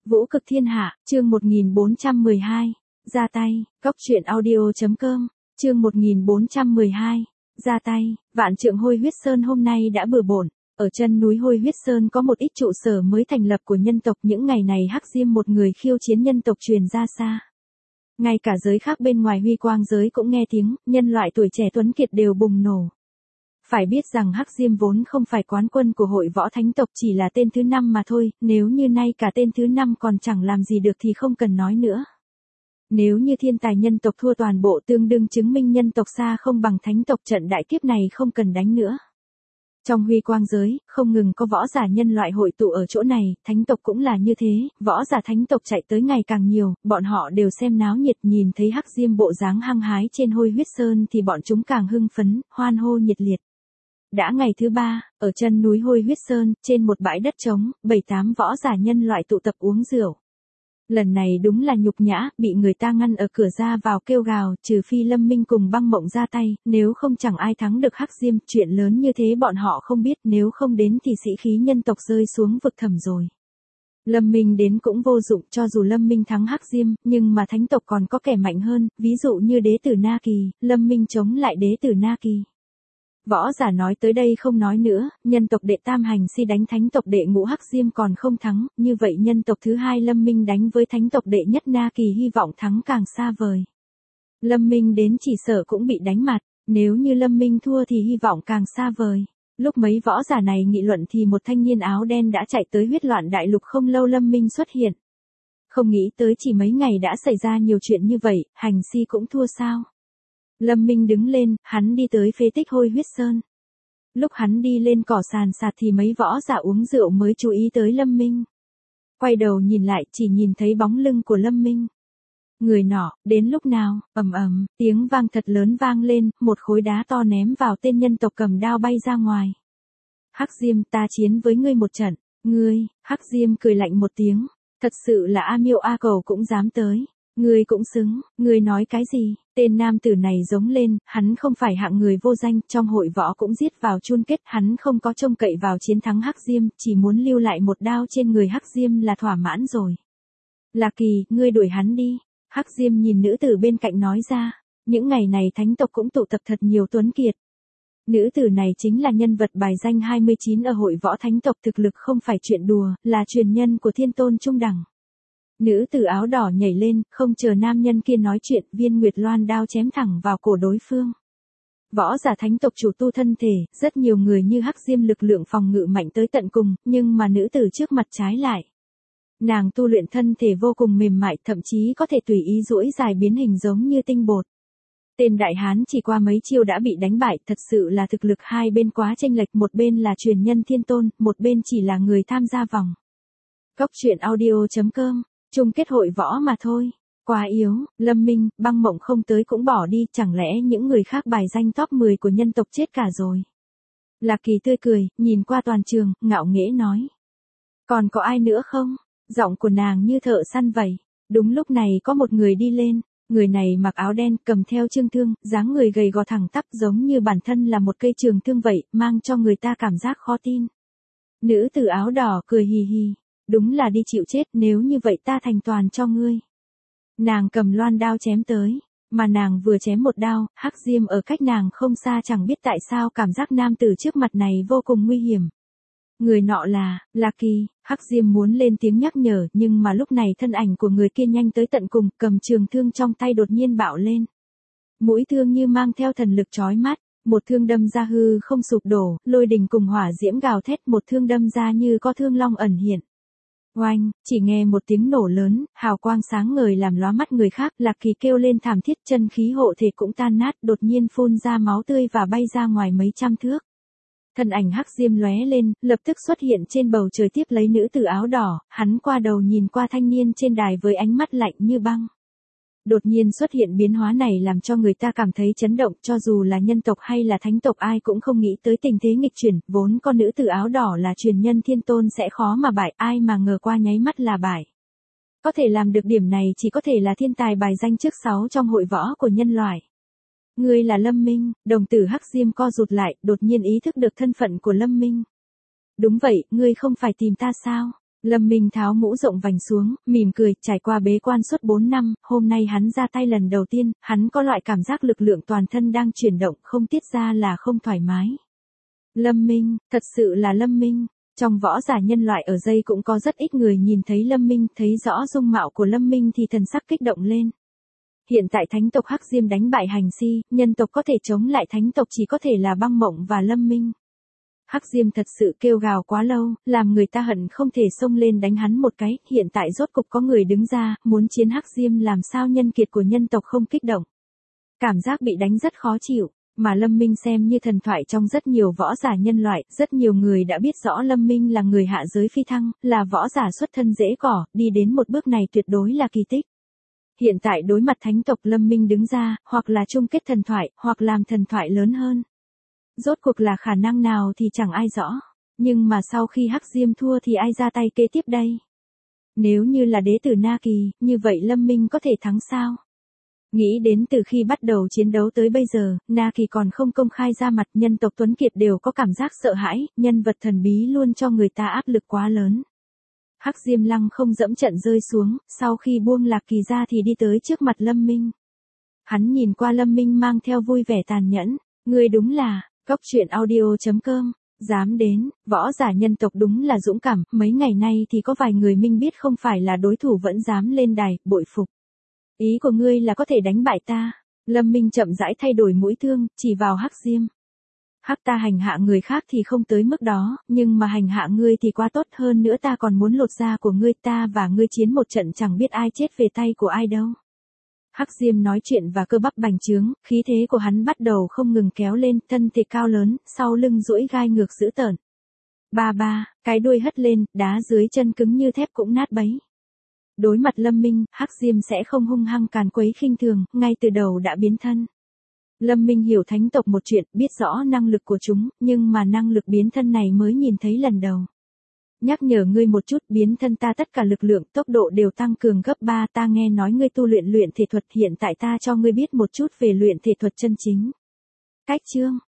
Vũ cực thiên hạ, chương 1412, ra tay, Cóc truyện audio.com, chương 1412, ra tay, Vạn Trượng Hôi Huyết Sơn hôm nay đã bừa bộn. Ở chân núi Hôi Huyết Sơn có một ít trụ sở mới thành lập của nhân tộc, những ngày này Hắc Diêm một người khiêu chiến nhân tộc truyền ra xa. Ngay cả giới khác bên ngoài Huy Quang giới cũng nghe tiếng, nhân loại tuổi trẻ tuấn kiệt đều bùng nổ. Phải biết rằng Hắc Diêm vốn không phải quán quân của hội võ thánh tộc, chỉ là tên thứ 5 mà thôi, nếu như nay cả tên thứ 5 còn chẳng làm gì được thì không cần nói nữa. Nếu như thiên tài nhân tộc thua toàn bộ tương đương chứng minh nhân tộc xa không bằng thánh tộc, trận đại kiếp này không cần đánh nữa. Trong Huy Quang giới, không ngừng có võ giả nhân loại hội tụ ở chỗ này, thánh tộc cũng là như thế, võ giả thánh tộc chạy tới ngày càng nhiều, bọn họ đều xem náo nhiệt, nhìn thấy Hắc Diêm bộ dáng hăng hái trên Hôi Huyết Sơn thì bọn chúng càng hưng phấn, hoan hô nhiệt liệt. Đã ngày thứ 3, ở chân núi Hôi Huyết Sơn, trên một bãi đất trống, 7-8 võ giả nhân loại tụ tập uống rượu. Lần này đúng là nhục nhã, bị người ta ngăn ở cửa ra vào kêu gào, trừ phi Lâm Minh cùng Băng Mộng ra tay, nếu không chẳng ai thắng được Hắc Diêm, chuyện lớn như thế bọn họ không biết, nếu không đến thì sĩ khí nhân tộc rơi xuống vực thẳm rồi. Lâm Minh đến cũng vô dụng, cho dù Lâm Minh thắng Hắc Diêm, nhưng mà thánh tộc còn có kẻ mạnh hơn, ví dụ như đế tử Na Kỳ, Lâm Minh chống lại đế tử Na Kỳ. Võ giả nói tới đây không nói nữa, nhân tộc đệ tam hành si đánh thánh tộc đệ ngũ Hắc Diêm còn không thắng, như vậy nhân tộc thứ 2 Lâm Minh đánh với thánh tộc đệ nhất Na Kỳ hy vọng thắng càng xa vời. Lâm Minh đến chỉ sợ cũng bị đánh mặt, nếu như Lâm Minh thua thì hy vọng càng xa vời. Lúc mấy võ giả này nghị luận thì một thanh niên áo đen đã chạy tới Huyết Loạn Đại Lục, không lâu Lâm Minh xuất hiện. Không nghĩ tới chỉ mấy ngày đã xảy ra nhiều chuyện như vậy, hành si cũng thua sao? Lâm Minh đứng lên, hắn đi tới phế tích Hôi Huyết Sơn. Lúc hắn đi lên cỏ sàn sạt thì mấy võ giả uống rượu mới chú ý tới Lâm Minh. Quay đầu nhìn lại, chỉ nhìn thấy bóng lưng của Lâm Minh. Người nọ, đến lúc nào, ầm ầm, tiếng vang thật lớn vang lên, một khối đá to ném vào tên nhân tộc cầm đao bay ra ngoài. Hắc Diêm, ta chiến với ngươi một trận. Ngươi, Hắc Diêm cười lạnh một tiếng, thật sự là A Miêu A Cầu cũng dám tới. Ngươi cũng xứng, ngươi nói cái gì? Tên nam tử này giống lên, hắn không phải hạng người vô danh, trong hội võ cũng giết vào chung kết, hắn không có trông cậy vào chiến thắng Hắc Diêm, chỉ muốn lưu lại một đao trên người Hắc Diêm là thỏa mãn rồi. Lạc Kỳ, ngươi đuổi hắn đi. Hắc Diêm nhìn nữ tử bên cạnh nói ra, những ngày này thánh tộc cũng tụ tập thật nhiều tuấn kiệt. Nữ tử này chính là nhân vật bài danh 29 ở hội võ thánh tộc, thực lực không phải chuyện đùa, là truyền nhân của thiên tôn trung đẳng. Nữ tử áo đỏ nhảy lên, không chờ nam nhân kia nói chuyện, viên nguyệt loan đao chém thẳng vào cổ đối phương. Võ giả thánh tộc chủ tu thân thể, rất nhiều người như Hắc Diêm lực lượng phòng ngự mạnh tới tận cùng, nhưng mà nữ tử trước mặt trái lại. Nàng tu luyện thân thể vô cùng mềm mại, thậm chí có thể tùy ý duỗi dài biến hình giống như tinh bột. Tên đại hán chỉ qua mấy chiêu đã bị đánh bại, thật sự là thực lực hai bên quá chênh lệch, một bên là truyền nhân thiên tôn, một bên chỉ là người tham gia vòng. Cóc truyện audio.com, chung kết hội võ mà thôi. Quá yếu, Lâm Minh, Băng Mộng không tới cũng bỏ đi, chẳng lẽ những người khác bài danh top 10 của nhân tộc chết cả rồi. Lạc Kỳ tươi cười, nhìn qua toàn trường, ngạo nghễ nói. Còn có ai nữa không? Giọng của nàng như thợ săn vậy. Đúng lúc này có một người đi lên, người này mặc áo đen, cầm theo trường thương, dáng người gầy gò thẳng tắp giống như bản thân là một cây trường thương vậy, mang cho người ta cảm giác khó tin. Nữ tử áo đỏ cười hì hì. Đúng là đi chịu chết, nếu như vậy ta thành toàn cho ngươi. Nàng cầm loan đao chém tới, mà nàng vừa chém một đao, Hắc Diêm ở cách nàng không xa, chẳng biết tại sao cảm giác nam tử trước mặt này vô cùng nguy hiểm. Người nọ là Lạc Kỳ. Hắc Diêm muốn lên tiếng nhắc nhở, nhưng mà lúc này thân ảnh của người kia nhanh tới tận cùng, cầm trường thương trong tay đột nhiên bạo lên. Mũi thương như mang theo thần lực chói mắt, một thương đâm ra hư không sụp đổ, lôi đình cùng hỏa diễm gào thét, một thương đâm ra như có thương long ẩn hiện. Oanh, chỉ nghe một tiếng nổ lớn, hào quang sáng ngời làm lóa mắt người khác, Lạc Kỳ kêu lên thảm thiết, chân khí hộ thể cũng tan nát, đột nhiên phun ra máu tươi và bay ra ngoài mấy trăm thước. Thân ảnh Hắc Diêm lóe lên, lập tức xuất hiện trên bầu trời tiếp lấy nữ tử áo đỏ, hắn qua đầu nhìn qua thanh niên trên đài với ánh mắt lạnh như băng. Đột nhiên xuất hiện biến hóa này làm cho người ta cảm thấy chấn động, cho dù là nhân tộc hay là thánh tộc ai cũng không nghĩ tới tình thế nghịch chuyển, vốn con nữ tử áo đỏ là truyền nhân thiên tôn sẽ khó mà bại, ai mà ngờ qua nháy mắt là bại. Có thể làm được điểm này chỉ có thể là thiên tài bài danh trước 6 trong hội võ của nhân loại. Ngươi là Lâm Minh, đồng tử Hắc Diêm co rụt lại, đột nhiên ý thức được thân phận của Lâm Minh. Đúng vậy, ngươi không phải tìm ta sao? Lâm Minh tháo mũ rộng vành xuống, mỉm cười, trải qua bế quan suốt 4 năm, hôm nay hắn ra tay lần đầu tiên, hắn có loại cảm giác lực lượng toàn thân đang chuyển động, không tiết ra là không thoải mái. Lâm Minh, thật sự là Lâm Minh. Trong võ giả nhân loại ở dây cũng có rất ít người nhìn thấy Lâm Minh, thấy rõ dung mạo của Lâm Minh thì thần sắc kích động lên. Hiện tại thánh tộc Hắc Diêm đánh bại Hành Si, nhân tộc có thể chống lại thánh tộc chỉ có thể là Băng Mộng và Lâm Minh. Hắc Diêm thật sự kêu gào quá lâu, làm người ta hận không thể xông lên đánh hắn một cái, hiện tại rốt cục có người đứng ra, muốn chiến Hắc Diêm làm sao nhân kiệt của nhân tộc không kích động. Cảm giác bị đánh rất khó chịu, mà Lâm Minh xem như thần thoại trong rất nhiều võ giả nhân loại, rất nhiều người đã biết rõ Lâm Minh là người hạ giới phi thăng, là võ giả xuất thân dễ cỏ, đi đến một bước này tuyệt đối là kỳ tích. Hiện tại đối mặt thánh tộc Lâm Minh đứng ra, hoặc là chung kết thần thoại, hoặc làm thần thoại lớn hơn. Rốt cuộc là khả năng nào thì chẳng ai rõ. Nhưng mà sau khi Hắc Diêm thua thì ai ra tay kế tiếp đây? Nếu như là đế tử Na Kỳ, như vậy Lâm Minh có thể thắng sao? Nghĩ đến từ khi bắt đầu chiến đấu tới bây giờ, Na Kỳ còn không công khai ra mặt, nhân tộc Tuấn Kiệt đều có cảm giác sợ hãi, nhân vật thần bí luôn cho người ta áp lực quá lớn. Hắc Diêm lăng không dẫm trận rơi xuống, sau khi buông Lạc Kỳ ra thì đi tới trước mặt Lâm Minh. Hắn nhìn qua Lâm Minh mang theo vui vẻ tàn nhẫn, người đúng là, Cóc Truyện Audio.com, dám đến, võ giả nhân tộc đúng là dũng cảm, mấy ngày nay thì có vài người Minh biết không phải là đối thủ vẫn dám lên đài, bội phục. Ý của ngươi là có thể đánh bại ta. Lâm Minh chậm rãi thay đổi mũi thương, chỉ vào Hắc Diêm. Hắc ta hành hạ người khác thì không tới mức đó, nhưng mà hành hạ ngươi thì quá tốt, hơn nữa ta còn muốn lột da của ngươi, ta và ngươi chiến một trận chẳng biết ai chết về tay của ai đâu. Hắc Diêm nói chuyện và cơ bắp bành trướng, khí thế của hắn bắt đầu không ngừng kéo lên, thân thể cao lớn, sau lưng duỗi gai ngược dữ tợn. Ba ba, cái đuôi hất lên, đá dưới chân cứng như thép cũng nát bấy. Đối mặt Lâm Minh, Hắc Diêm sẽ không hung hăng càn quấy khinh thường, ngay từ đầu đã biến thân. Lâm Minh hiểu thánh tộc một chuyện, biết rõ năng lực của chúng, nhưng mà năng lực biến thân này mới nhìn thấy lần đầu. Nhắc nhở ngươi một chút, biến thân ta tất cả lực lượng, tốc độ đều tăng cường gấp 3, ta nghe nói ngươi tu luyện thể thuật, hiện tại ta cho ngươi biết một chút về luyện thể thuật chân chính. Cách chương